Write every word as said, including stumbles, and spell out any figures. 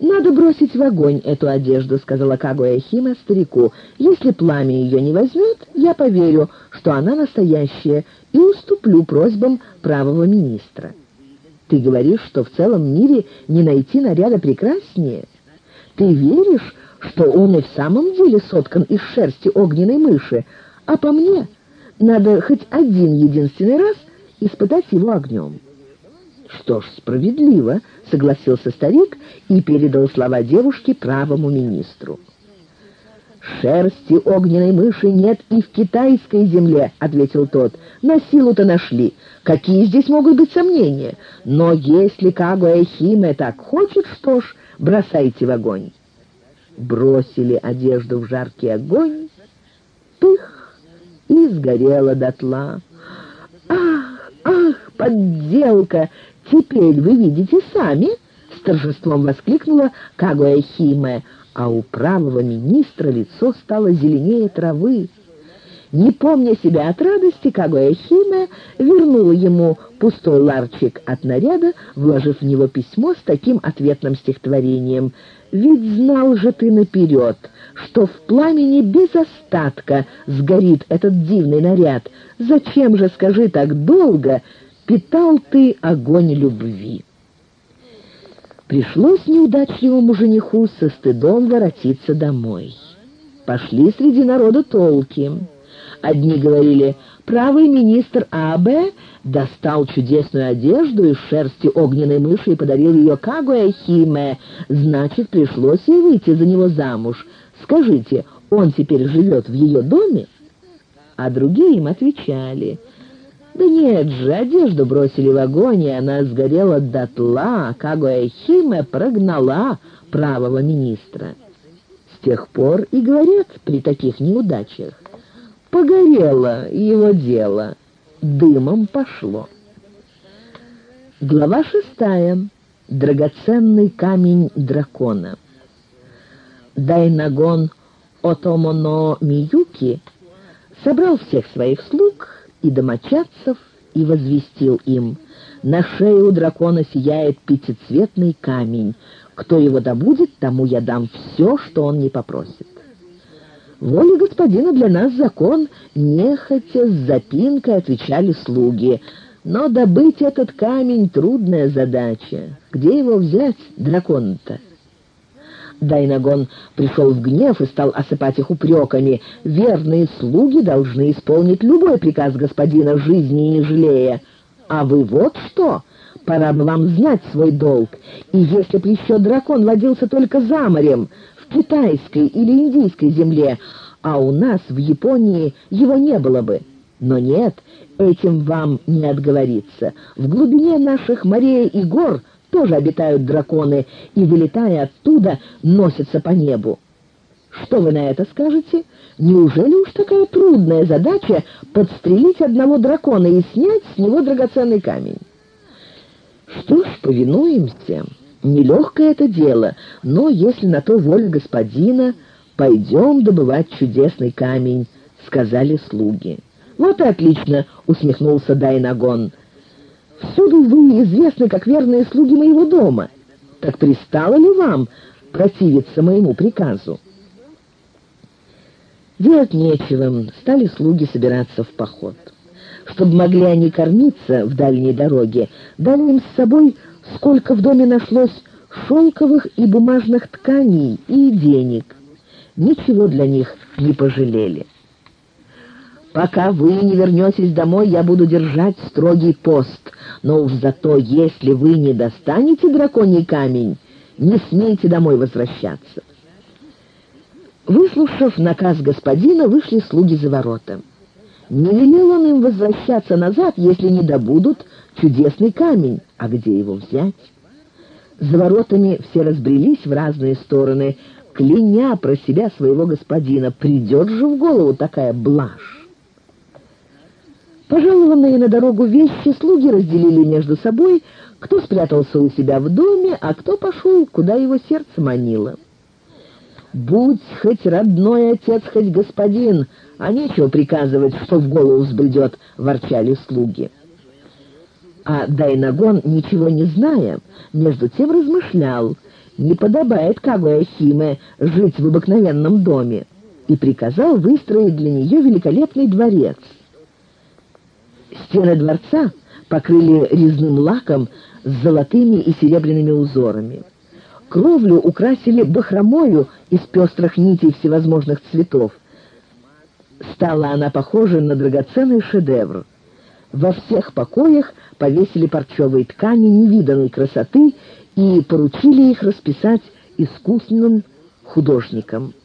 «Надо бросить в огонь эту одежду», — сказала Кагуя-Химе старику. «Если пламя ее не возьмет, я поверю, что она настоящая, и уступлю просьбам правого министра». «Ты говоришь, что в целом мире не найти наряда прекраснее? Ты веришь, что он и в самом деле соткан из шерсти огненной мыши, а по мне надо хоть один единственный раз испытать его огнем». «Что ж, справедливо», — согласился старик и передал слова девушки правому министру. «Шерсти огненной мыши нет и в китайской земле», — ответил тот. «На силу-то нашли. Какие здесь могут быть сомнения? Но если Кагуя-Химе так хочет, что ж, бросайте в огонь». Бросили одежду в жаркий огонь, пых, и сгорела дотла. «Ах, ах, подделка! Теперь вы видите сами!» — с торжеством воскликнула Кагуя-Химе, а у правого министра лицо стало зеленее травы. Не помня себя от радости, Кагуя-Химе вернула ему пустой ларчик от наряда, вложив в него письмо с таким ответным стихотворением: «Ведь знал же ты наперед, что в пламени без остатка сгорит этот дивный наряд. Зачем же, скажи, так долго питал ты огонь любви?» Пришлось неудачливому жениху со стыдом воротиться домой. Пошли среди народа толки. Одни говорили: правый министр Абе достал чудесную одежду из шерсти огненной мыши и подарил ее Кагуя-Химе, значит, пришлось ей выйти за него замуж. Скажите, он теперь живет в ее доме? А другие им отвечали: да нет же, одежду бросили в огонь, и она сгорела дотла, Кагуя-Химе прогнала правого министра. С тех пор и говорят при таких неудачах: погорело его дело, дымом пошло. Глава шестая. Драгоценный камень дракона. Дайнагон Отомоно Миюки собрал всех своих слуг и домочадцев и возвестил им: на шее у дракона сияет пятицветный камень. Кто его добудет, тому я дам все, что он не попросит. «Воля господина для нас закон», — нехотя с запинкой отвечали слуги. «Но добыть этот камень — трудная задача. Где его взять, дракон-то?» Дайнагон пришел в гнев и стал осыпать их упреками. «Верные слуги должны исполнить любой приказ господина, жизни не жалея. А вы вот что! Пора бы вам знать свой долг. И если б еще дракон водился только за морем, в китайской или индийской земле, а у нас в Японии его не было бы. Но нет, этим вам не отговориться. В глубине наших морей и гор тоже обитают драконы, и, вылетая оттуда, носятся по небу. Что вы на это скажете? Неужели уж такая трудная задача подстрелить одного дракона и снять с него драгоценный камень?» «Что ж, повинуемся. Нелегкое это дело, но если на то воля господина, пойдем добывать чудесный камень», — сказали слуги. «Вот и отлично», — усмехнулся Дайнагон. «Всюду вы известны как верные слуги моего дома. Так пристало ли вам противиться моему приказу?» Делать нечего, стали слуги собираться в поход. Чтобы могли они кормиться в дальней дороге, дали им с собой, сколько в доме нашлось шелковых и бумажных тканей и денег. Ничего для них не пожалели. «Пока вы не вернетесь домой, я буду держать строгий пост, но уж зато, если вы не достанете драконий камень, не смейте домой возвращаться». Выслушав наказ господина, вышли слуги за ворота. Не велел он им возвращаться назад, если не добудут чудесный камень. А где его взять? За воротами все разбрелись в разные стороны, кляня про себя своего господина. Придет же в голову такая блажь. Пожалованные на дорогу вещи слуги разделили между собой, кто спрятался у себя в доме, а кто пошел, куда его сердце манило. «Будь хоть родной отец, хоть господин, а нечего приказывать, что в голову взбредет», — ворчали слуги. А Дайнагон, ничего не зная, между тем размышлял, не подобает Кагуэ Ахиме жить в обыкновенном доме, и приказал выстроить для нее великолепный дворец. Стены дворца покрыли резным лаком с золотыми и серебряными узорами. Кровлю украсили бахромою из пестрых нитей всевозможных цветов. Стала она похожа на драгоценный шедевр. Во всех покоях повесили парчевые ткани невиданной красоты и поручили их расписать искусным художникам.